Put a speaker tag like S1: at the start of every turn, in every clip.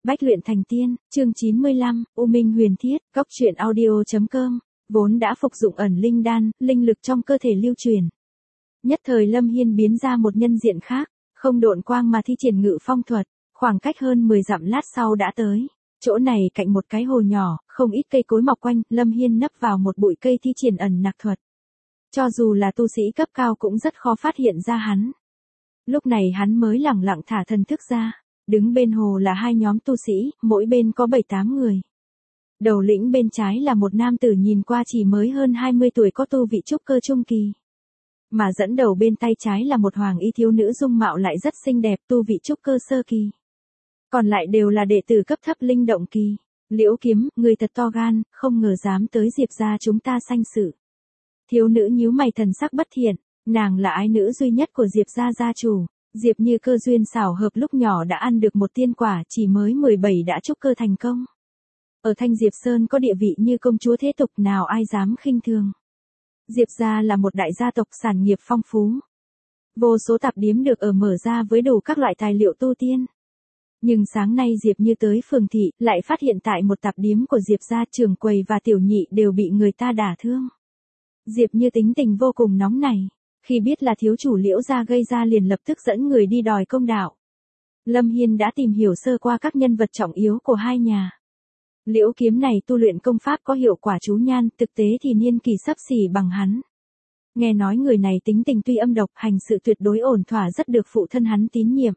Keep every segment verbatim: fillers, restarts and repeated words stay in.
S1: Bách luyện thành tiên, chương chín mươi lăm, U Minh Huyền Thiết, góc truyện audio chấm com, vốn đã phục dụng ẩn linh đan, linh lực trong cơ thể lưu truyền. Nhất thời Lâm Hiên biến ra một nhân diện khác, không độn quang mà thi triển ngự phong thuật, khoảng cách hơn mười dặm lát sau đã tới. Chỗ này cạnh một cái hồ nhỏ, không ít cây cối mọc quanh, Lâm Hiên nấp vào một bụi cây thi triển ẩn nặc thuật. Cho dù là tu sĩ cấp cao cũng rất khó phát hiện ra hắn. Lúc này hắn mới lẳng lặng thả thần thức ra. Đứng bên hồ là hai nhóm tu sĩ, mỗi bên có bảy tám người. Đầu lĩnh bên trái là một nam tử nhìn qua chỉ mới hơn hai mươi tuổi có tu vị trúc cơ trung kỳ. Mà dẫn đầu bên tay trái là một hoàng y thiếu nữ dung mạo lại rất xinh đẹp, tu vị trúc cơ sơ kỳ. Còn lại đều là đệ tử cấp thấp linh động kỳ. Liễu Kiếm, người thật to gan, không ngờ dám tới Diệp gia chúng ta sanh sự. Thiếu nữ nhíu mày thần sắc bất thiện, nàng là ái nữ duy nhất của Diệp gia gia chủ. Diệp Như cơ duyên xảo hợp lúc nhỏ đã ăn được một tiên quả, chỉ mới mười bảy đã trúc cơ thành công. Ở Thanh Diệp Sơn có địa vị như công chúa thế tục, nào ai dám khinh thường. Diệp gia là một đại gia tộc sản nghiệp phong phú. Vô số tạp điếm được ở mở ra với đủ các loại tài liệu tu tiên. Nhưng sáng nay Diệp Như tới phường thị, lại phát hiện tại một tạp điếm của Diệp gia trưởng quầy và tiểu nhị đều bị người ta đả thương. Diệp Như tính tình vô cùng nóng nảy. Khi biết là thiếu chủ Liễu gia gây ra liền lập tức dẫn người đi đòi công đạo. Lâm Hiên đã tìm hiểu sơ qua các nhân vật trọng yếu của hai nhà. Liễu Kiếm này tu luyện công pháp có hiệu quả chú nhan, thực tế thì niên kỳ sắp xỉ bằng hắn. Nghe nói người này tính tình tuy âm độc, hành sự tuyệt đối ổn thỏa, rất được phụ thân hắn tín nhiệm.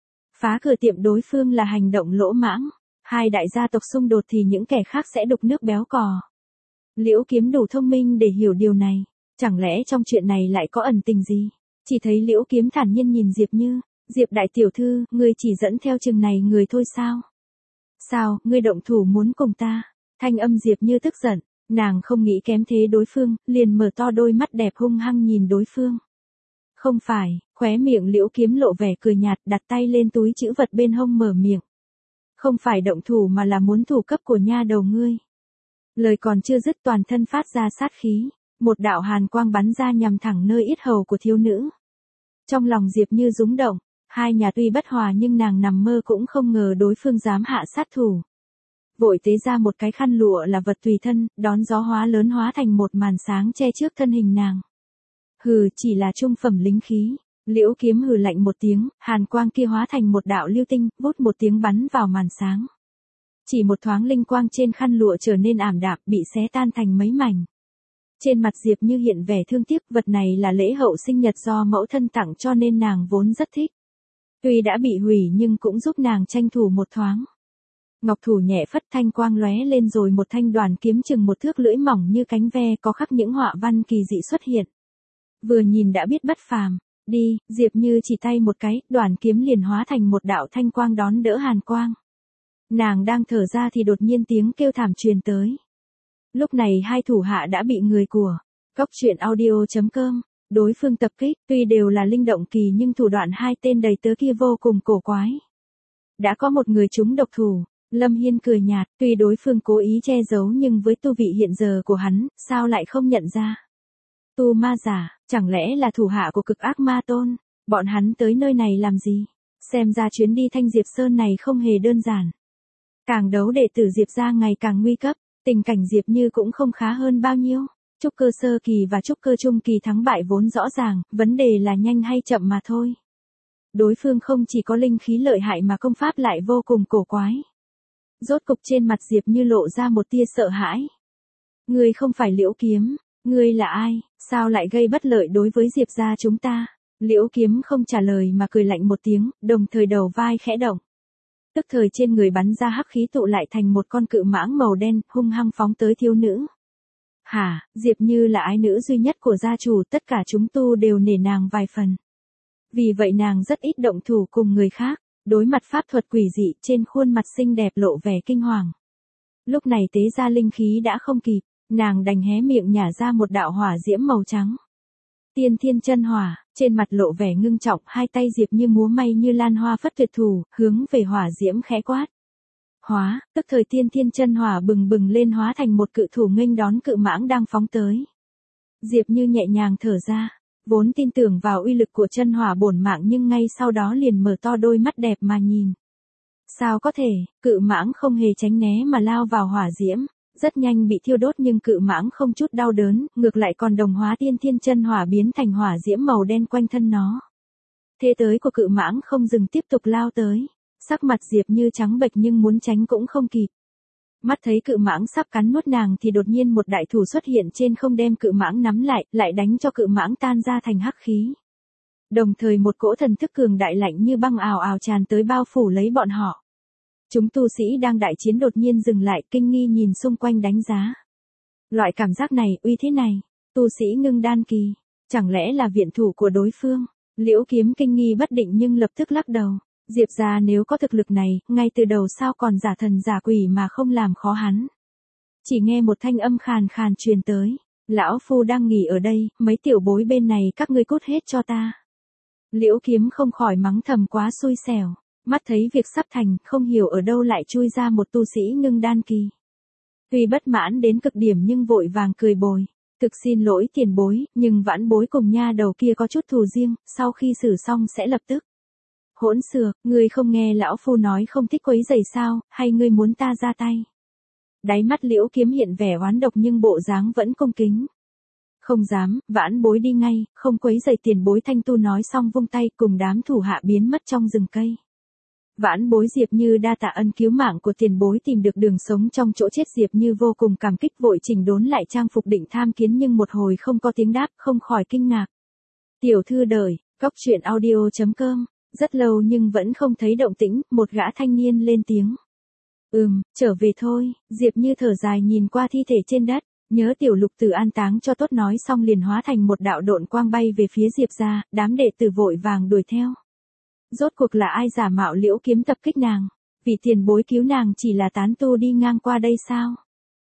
S1: Phá cửa tiệm đối phương là hành động lỗ mãng. Hai đại gia tộc xung đột thì những kẻ khác sẽ đục nước béo cò. Liễu Kiếm đủ thông minh để hiểu điều này. Chẳng lẽ trong chuyện này lại có ẩn tình gì? Chỉ thấy Liễu Kiếm thản nhiên nhìn Diệp Như, Diệp đại tiểu thư, ngươi chỉ dẫn theo chừng này người thôi sao? Sao, ngươi động thủ muốn cùng ta? Thanh âm Diệp Như tức giận, nàng không nghĩ kém thế đối phương, liền mở to đôi mắt đẹp hung hăng nhìn đối phương. Không phải, khóe miệng Liễu Kiếm lộ vẻ cười nhạt, đặt tay lên túi trữ vật bên hông mở miệng. Không phải động thủ mà là muốn thủ cấp của nha đầu ngươi. Lời còn chưa dứt toàn thân phát ra sát khí. Một đạo hàn quang bắn ra nhằm thẳng nơi yết hầu của thiếu nữ. Trong lòng Diệp Như rúng động, hai nhà tuy bất hòa nhưng nàng nằm mơ cũng không ngờ đối phương dám hạ sát thủ. Vội tế ra một cái khăn lụa là vật tùy thân, đón gió hóa lớn hóa thành một màn sáng che trước thân hình nàng. Hừ, chỉ là trung phẩm lính khí. Liễu Kiếm hừ lạnh một tiếng, hàn quang kia hóa thành một đạo lưu tinh, vút một tiếng bắn vào màn sáng. Chỉ một thoáng linh quang trên khăn lụa trở nên ảm đạm, bị xé tan thành mấy mảnh. Trên mặt Diệp Như hiện vẻ thương tiếc, vật này là lễ hậu sinh nhật do mẫu thân tặng cho nên nàng vốn rất thích. Tuy đã bị hủy nhưng cũng giúp nàng tranh thủ một thoáng. Ngọc thủ nhẹ phất, thanh quang lóe lên rồi một thanh đoàn kiếm chừng một thước, lưỡi mỏng như cánh ve, có khắc những họa văn kỳ dị xuất hiện. Vừa nhìn đã biết bất phàm. Đi, Diệp Như chỉ tay một cái, đoàn kiếm liền hóa thành một đạo thanh quang đón đỡ hàn quang. Nàng đang thở ra thì đột nhiên tiếng kêu thảm truyền tới. Lúc này hai thủ hạ đã bị người của góc truyện audio chấm com đối phương tập kích, tuy đều là linh động kỳ nhưng thủ đoạn hai tên đầy tớ kia vô cùng cổ quái. Đã có một người trúng độc thủ, Lâm Hiên cười nhạt, tuy đối phương cố ý che giấu nhưng với tu vị hiện giờ của hắn, sao lại không nhận ra? Tu ma giả, chẳng lẽ là thủ hạ của cực ác ma tôn? Bọn hắn tới nơi này làm gì? Xem ra chuyến đi Thanh Diệp Sơn này không hề đơn giản. Càng đấu đệ tử Diệp gia ngày càng nguy cấp. Tình cảnh Diệp Như cũng không khá hơn bao nhiêu. Trúc cơ sơ kỳ và trúc cơ trung kỳ thắng bại vốn rõ ràng, vấn đề là nhanh hay chậm mà thôi. Đối phương không chỉ có linh khí lợi hại mà công pháp lại vô cùng cổ quái. Rốt cục trên mặt Diệp Như lộ ra một tia sợ hãi. Ngươi không phải Liễu Kiếm, ngươi là ai, sao lại gây bất lợi đối với Diệp gia chúng ta? Liễu Kiếm không trả lời mà cười lạnh một tiếng, đồng thời đầu vai khẽ động. Tức thời trên người bắn ra hắc khí tụ lại thành một con cự mãng màu đen, hung hăng phóng tới thiếu nữ. Hả, Diệp Như là ái nữ duy nhất của gia chủ, tất cả chúng tu đều nể nàng vài phần. Vì vậy nàng rất ít động thủ cùng người khác, đối mặt pháp thuật quỷ dị trên khuôn mặt xinh đẹp lộ vẻ kinh hoàng. Lúc này tế ra linh khí đã không kịp, nàng đành hé miệng nhả ra một đạo hỏa diễm màu trắng. Tiên Thiên Chân Hỏa, trên mặt lộ vẻ ngưng trọng, hai tay Diệp Như múa may như lan hoa phất tuyệt thủ, hướng về hỏa diễm khẽ quát. Hóa, tức thời Tiên Thiên Chân Hỏa bừng bừng lên hóa thành một cự thủ nghênh đón cự mãng đang phóng tới. Diệp Như nhẹ nhàng thở ra, vốn tin tưởng vào uy lực của chân hỏa bổn mạng nhưng ngay sau đó liền mở to đôi mắt đẹp mà nhìn. Sao có thể, cự mãng không hề tránh né mà lao vào hỏa diễm, rất nhanh bị thiêu đốt nhưng cự mãng không chút đau đớn, ngược lại còn đồng hóa tiên thiên chân hỏa biến thành hỏa diễm màu đen quanh thân nó. Thế tới của cự mãng không dừng tiếp tục lao tới, sắc mặt Diệp Như trắng bệch nhưng muốn tránh cũng không kịp. Mắt thấy cự mãng sắp cắn nuốt nàng thì đột nhiên một đại thủ xuất hiện trên không đem cự mãng nắm lại, lại đánh cho cự mãng tan ra thành hắc khí. Đồng thời một cỗ thần thức cường đại lạnh như băng ào ào tràn tới bao phủ lấy bọn họ. Chúng tu sĩ đang đại chiến đột nhiên dừng lại kinh nghi nhìn xung quanh đánh giá. Loại cảm giác này, uy thế này, tu sĩ ngưng đan kỳ, chẳng lẽ là viện thủ của đối phương? Liễu Kiếm kinh nghi bất định nhưng lập tức lắc đầu. Diệp gia nếu có thực lực này, ngay từ đầu sao còn giả thần giả quỷ mà không làm khó hắn. Chỉ nghe một thanh âm khàn khàn truyền tới. Lão phu đang nghỉ ở đây, mấy tiểu bối bên này các ngươi cút hết cho ta. Liễu Kiếm không khỏi mắng thầm quá xui xẻo. Mắt thấy việc sắp thành, không hiểu ở đâu lại chui ra một tu sĩ ngưng đan kỳ. Tuy bất mãn đến cực điểm nhưng vội vàng cười bồi. Thực xin lỗi tiền bối, nhưng vãn bối cùng nha đầu kia có chút thù riêng, sau khi xử xong sẽ lập tức. Hỗn xược, ngươi không nghe lão phu nói không thích quấy rầy sao, hay ngươi muốn ta ra tay? Đáy mắt Liễu Kiếm hiện vẻ oán độc nhưng bộ dáng vẫn cung kính. Không dám, vãn bối đi ngay, không quấy rầy tiền bối. Thanh tu nói xong vung tay cùng đám thủ hạ biến mất trong rừng cây. Vãn bối Diệp Như đa tạ ân cứu mạng của tiền bối tìm được đường sống trong chỗ chết. Diệp Như vô cùng cảm kích vội chỉnh đốn lại trang phục định tham kiến nhưng một hồi không có tiếng đáp, không khỏi kinh ngạc. Tiểu thư đời, góc truyện audio chấm com. Rất lâu nhưng vẫn không thấy động tĩnh, một gã thanh niên lên tiếng. Ừm, trở về thôi. Diệp Như thở dài nhìn qua thi thể trên đất, nhớ tiểu lục tử an táng cho tốt nói xong liền hóa thành một đạo độn quang bay về phía Diệp gia, đám đệ tử vội vàng đuổi theo. Rốt cuộc là ai giả mạo Liễu Kiếm tập kích nàng? Vì tiền bối cứu nàng chỉ là tán tu đi ngang qua đây sao?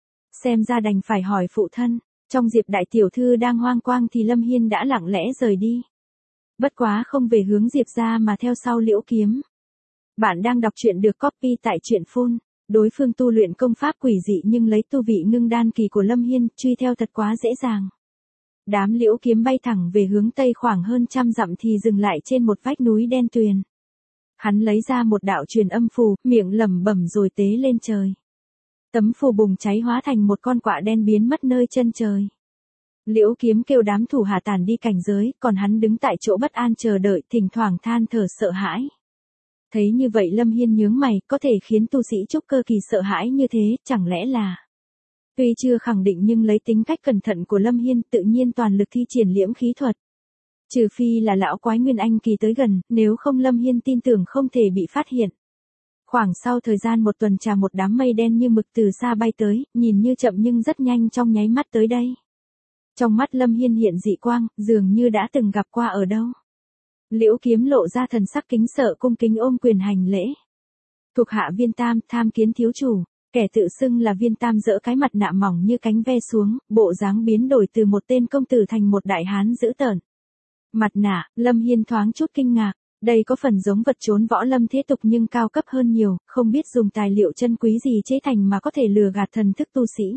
S1: Xem ra đành phải hỏi phụ thân. Trong Diệp đại tiểu thư đang hoang quang thì Lâm Hiên đã lặng lẽ rời đi. Bất quá không về hướng Diệp ra mà theo sau Liễu Kiếm. Bạn đang đọc truyện được copy tại truyện phun. Đối phương tu luyện công pháp quỷ dị nhưng lấy tu vị ngưng đan kỳ của Lâm Hiên, truy theo thật quá dễ dàng. Đám Liễu Kiếm bay thẳng về hướng tây khoảng hơn trăm dặm thì dừng lại trên một vách núi đen tuyền. Hắn lấy ra một đạo truyền âm phù, miệng lẩm bẩm rồi tế lên trời. Tấm phù bùng cháy hóa thành một con quạ đen biến mất nơi chân trời. Liễu Kiếm kêu đám thủ hạ tản đi cảnh giới, còn hắn đứng tại chỗ bất an chờ đợi, thỉnh thoảng than thở sợ hãi. Thấy như vậy Lâm Hiên nhướng mày, có thể khiến tu sĩ trúc cơ kỳ sợ hãi như thế, chẳng lẽ là... Tuy chưa khẳng định nhưng lấy tính cách cẩn thận của Lâm Hiên tự nhiên toàn lực thi triển liễm khí thuật. Trừ phi là lão quái Nguyên Anh kỳ tới gần, nếu không Lâm Hiên tin tưởng không thể bị phát hiện. Khoảng sau thời gian một tuần trà một đám mây đen như mực từ xa bay tới, nhìn như chậm nhưng rất nhanh trong nháy mắt tới đây. Trong mắt Lâm Hiên hiện dị quang, dường như đã từng gặp qua ở đâu. Liễu Kiếm lộ ra thần sắc kính sợ cung kính ôm quyền hành lễ. Thuộc hạ Viên Tam tham kiến thiếu chủ, kẻ tự xưng là Viên Tam dỡ cái mặt nạ mỏng như cánh ve xuống, bộ dáng biến đổi từ một tên công tử thành một đại hán dữ tợn. Mặt nạ, Lâm Hiên thoáng chút kinh ngạc, đây có phần giống vật trốn võ lâm thế tục nhưng cao cấp hơn nhiều, không biết dùng tài liệu chân quý gì chế thành mà có thể lừa gạt thần thức tu sĩ.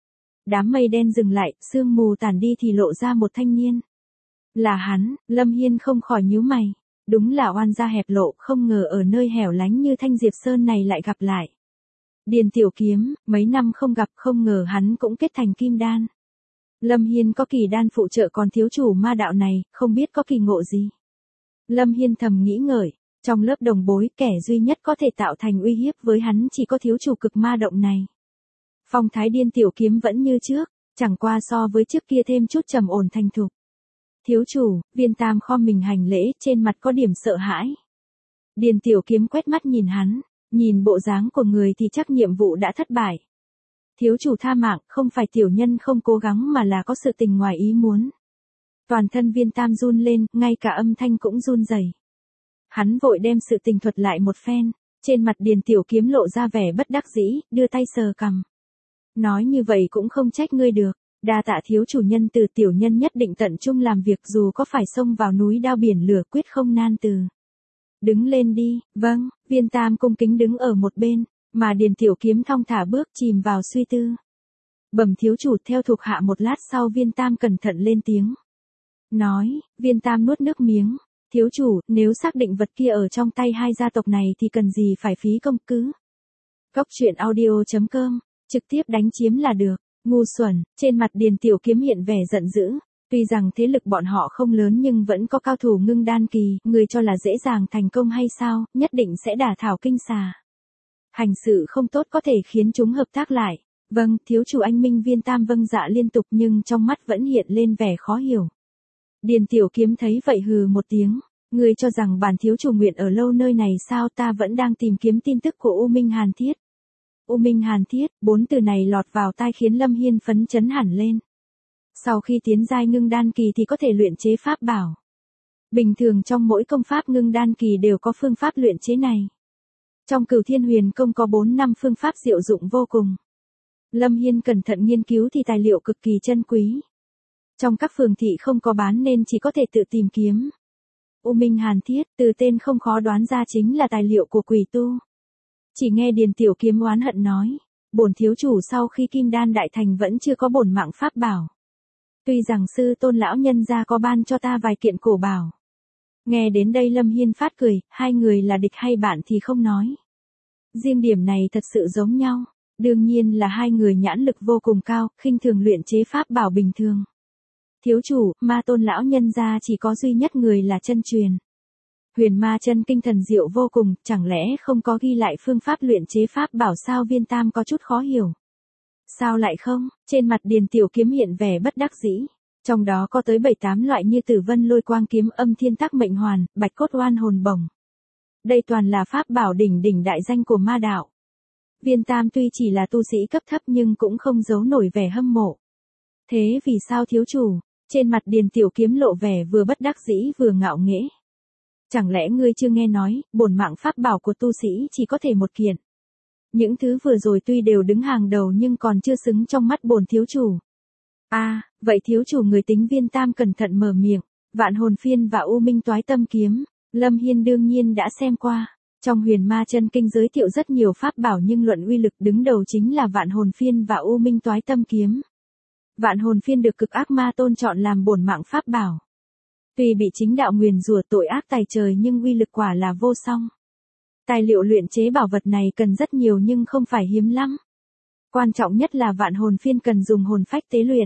S1: Đám mây đen dừng lại, sương mù tản đi thì lộ ra một thanh niên. Là hắn, Lâm Hiên không khỏi nhíu mày. Đúng là oan gia hẹp lộ, không ngờ ở nơi hẻo lánh như Thanh Diệp Sơn này lại gặp lại. Điền Tiểu Kiếm, mấy năm không gặp không ngờ hắn cũng kết thành kim đan. Lâm Hiên có kỳ đan phụ trợ còn thiếu chủ ma đạo này, không biết có kỳ ngộ gì. Lâm Hiên thầm nghĩ ngợi, trong lớp đồng bối kẻ duy nhất có thể tạo thành uy hiếp với hắn chỉ có thiếu chủ cực ma động này. Phong thái Điền Tiểu Kiếm vẫn như trước, chẳng qua so với trước kia thêm chút trầm ổn thành thục. Thiếu chủ, Viên Tam khom mình hành lễ, trên mặt có điểm sợ hãi. Điền Tiểu Kiếm quét mắt nhìn hắn, nhìn bộ dáng của người thì chắc nhiệm vụ đã thất bại. Thiếu chủ tha mạng, không phải tiểu nhân không cố gắng mà là có sự tình ngoài ý muốn. Toàn thân Viên Tam run lên, ngay cả âm thanh cũng run rẩy. Hắn vội đem sự tình thuật lại một phen, trên mặt Điền Tiểu Kiếm lộ ra vẻ bất đắc dĩ, đưa tay sờ cằm. Nói như vậy cũng không trách ngươi được. Đa tạ thiếu chủ nhân từ tiểu nhân nhất định tận trung làm việc dù có phải xông vào núi đao biển lửa quyết không nan từ. Đứng lên đi, vâng, Viên Tam cung kính đứng ở một bên, mà Điền Tiểu Kiếm thong thả bước chìm vào suy tư. Bẩm thiếu chủ theo thuộc hạ một lát sau Viên Tam cẩn thận lên tiếng. Nói, Viên Tam nuốt nước miếng, Thiếu chủ, nếu xác định vật kia ở trong tay hai gia tộc này thì cần gì phải phí công cứ. Góc truyện audio.com, trực tiếp đánh chiếm là được. Ngu xuẩn, trên mặt Điền Tiểu Kiếm hiện vẻ giận dữ. Tuy rằng thế lực bọn họ không lớn nhưng vẫn có cao thủ ngưng đan kỳ, người cho là dễ dàng thành công hay sao, nhất định sẽ đả thảo kinh xà. Hành sự không tốt có thể khiến chúng hợp tác lại. Vâng, thiếu chủ anh Minh Viên Tam vâng dạ liên tục nhưng trong mắt vẫn hiện lên vẻ khó hiểu. Điền Tiểu Kiếm thấy vậy hừ một tiếng. Người cho rằng bản thiếu chủ nguyện ở lâu nơi này sao, ta vẫn đang tìm kiếm tin tức của U Minh Hàn Thiết. U Minh Hàn Thiết, bốn từ này lọt vào tai khiến Lâm Hiên phấn chấn hẳn lên. Sau khi tiến giai ngưng đan kỳ thì có thể luyện chế pháp bảo. Bình thường trong mỗi công pháp ngưng đan kỳ đều có phương pháp luyện chế này. Trong Cửu Thiên Huyền Công có bốn năm phương pháp diệu dụng vô cùng. Lâm Hiên cẩn thận nghiên cứu thì tài liệu cực kỳ chân quý. Trong các phường thị không có bán nên chỉ có thể tự tìm kiếm. U Minh Hàn Thiết, từ tên không khó đoán ra chính là tài liệu của quỷ tu. Chỉ nghe Điền Tiểu Kiếm oán hận nói, bổn thiếu chủ sau khi Kim Đan đại thành vẫn chưa có bổn mạng pháp bảo. Tuy rằng sư tôn lão nhân gia có ban cho ta vài kiện cổ bảo. Nghe đến đây Lâm Hiên phát cười, hai người là địch hay bạn thì không nói. Riêng điểm này thật sự giống nhau, đương nhiên là hai người nhãn lực vô cùng cao, khinh thường luyện chế pháp bảo bình thường. Thiếu chủ, ma tôn lão nhân gia chỉ có duy nhất người là chân truyền. Huyền ma chân kinh thần diệu vô cùng, chẳng lẽ không có ghi lại phương pháp luyện chế pháp bảo sao? Viên Tam có chút khó hiểu. Sao lại không? Trên mặt Điền Tiểu Kiếm hiện vẻ bất đắc dĩ. Trong đó có tới bảy tám loại như Tử Vân Lôi Quang Kiếm, Âm Thiên Tắc Mệnh Hoàn, Bạch Cốt Oan Hồn Bổng. Đây toàn là pháp bảo đỉnh đỉnh đại danh của ma đạo. Viên Tam tuy chỉ là tu sĩ cấp thấp nhưng cũng không giấu nổi vẻ hâm mộ. Thế vì sao thiếu chủ? Trên mặt Điền Tiểu Kiếm lộ vẻ vừa bất đắc dĩ vừa ngạo nghễ. Chẳng lẽ ngươi chưa nghe nói, bổn mạng pháp bảo của tu sĩ chỉ có thể một kiện. Những thứ vừa rồi tuy đều đứng hàng đầu nhưng còn chưa xứng trong mắt bổn thiếu chủ. A, à, vậy thiếu chủ người tính. Viên Tam cẩn thận mở miệng, Vạn Hồn Phiên và U Minh Toái Tâm Kiếm, Lâm Hiên đương nhiên đã xem qua. Trong Huyền Ma Chân Kinh giới thiệu rất nhiều pháp bảo nhưng luận uy lực đứng đầu chính là Vạn Hồn Phiên và U Minh Toái Tâm Kiếm. Vạn Hồn Phiên được Cực Ác Ma Tôn chọn làm bổn mạng pháp bảo. Tuy bị chính đạo nguyền rủa tội ác tày trời nhưng uy lực quả là vô song. Tài liệu luyện chế bảo vật này cần rất nhiều nhưng không phải hiếm lắm. Quan trọng nhất là Vạn Hồn Phiên cần dùng hồn phách tế luyện.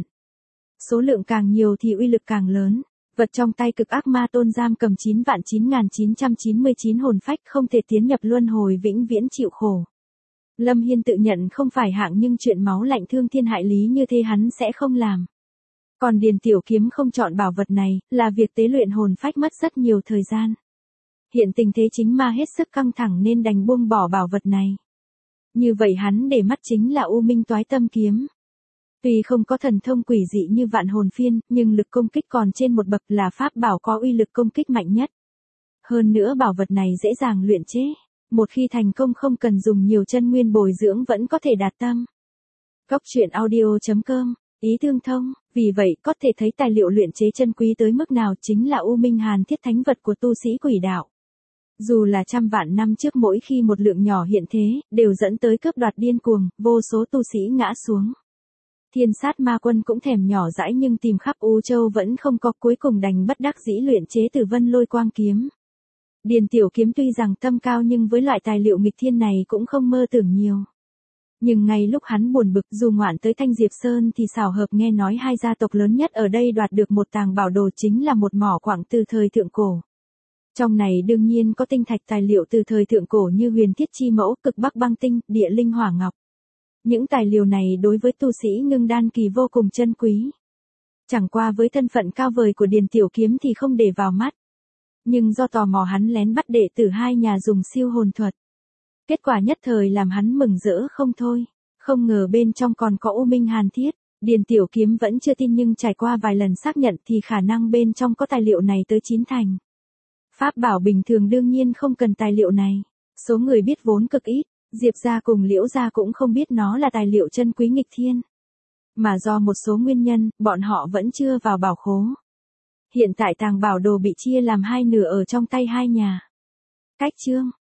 S1: Số lượng càng nhiều thì uy lực càng lớn. Vật trong tay Cực Ác Ma Tôn giam cầm chín vạn chín nghìn chín trăm chín mươi chín hồn phách không thể tiến nhập luân hồi vĩnh viễn chịu khổ. Lâm Hiên tự nhận không phải hạng nhưng chuyện máu lạnh thương thiên hại lý như thế hắn sẽ không làm. Còn Điền Tiểu Kiếm không chọn bảo vật này, là việc tế luyện hồn phách mất rất nhiều thời gian. Hiện tình thế chính ma hết sức căng thẳng nên đành buông bỏ bảo vật này. Như vậy hắn để mắt chính là U Minh Toái Tâm Kiếm. Tuy không có thần thông quỷ dị như Vạn Hồn Phiên, nhưng lực công kích còn trên một bậc, là pháp bảo có uy lực công kích mạnh nhất. Hơn nữa bảo vật này dễ dàng luyện chế. Một khi thành công không cần dùng nhiều chân nguyên bồi dưỡng vẫn có thể đạt tâm. Góc truyện audio.com, ý tương thông, vì vậy có thể thấy tài liệu luyện chế chân quý tới mức nào chính là U Minh Hàn Thiết, thánh vật của tu sĩ quỷ đạo. Dù là trăm vạn năm trước mỗi khi một lượng nhỏ hiện thế, đều dẫn tới cướp đoạt điên cuồng, vô số tu sĩ ngã xuống. Thiên Sát Ma Quân cũng thèm nhỏ dãi nhưng tìm khắp U Châu vẫn không có, cuối cùng đành bất đắc dĩ luyện chế Tử Vân Lôi Quang Kiếm. Điền Tiểu Kiếm tuy rằng tâm cao nhưng với loại tài liệu nghịch thiên này cũng không mơ tưởng nhiều. Nhưng ngay lúc hắn buồn bực dù ngoạn tới Thanh Diệp Sơn thì xảo hợp nghe nói hai gia tộc lớn nhất ở đây đoạt được một tàng bảo đồ, chính là một mỏ quặng từ thời thượng cổ. Trong này đương nhiên có tinh thạch tài liệu từ thời thượng cổ như huyền thiết chi mẫu, cực bắc băng tinh, địa linh hỏa ngọc. Những tài liệu này đối với tu sĩ ngưng đan kỳ vô cùng chân quý. Chẳng qua với thân phận cao vời của Điền Tiểu Kiếm thì không để vào mắt. Nhưng do tò mò hắn lén bắt đệ tử hai nhà dùng siêu hồn thuật. Kết quả nhất thời làm hắn mừng rỡ không thôi. Không ngờ bên trong còn có U Minh Hàn Thiết. Điền Tiểu Kiếm vẫn chưa tin nhưng trải qua vài lần xác nhận thì khả năng bên trong có tài liệu này tới chín thành. Pháp bảo bình thường đương nhiên không cần tài liệu này. Số người biết vốn cực ít. Diệp gia cùng Liễu gia cũng không biết nó là tài liệu chân quý nghịch thiên. Mà do một số nguyên nhân, bọn họ vẫn chưa vào bảo khố. Hiện tại tàng bảo đồ bị chia làm hai nửa ở trong tay hai nhà. Cách chương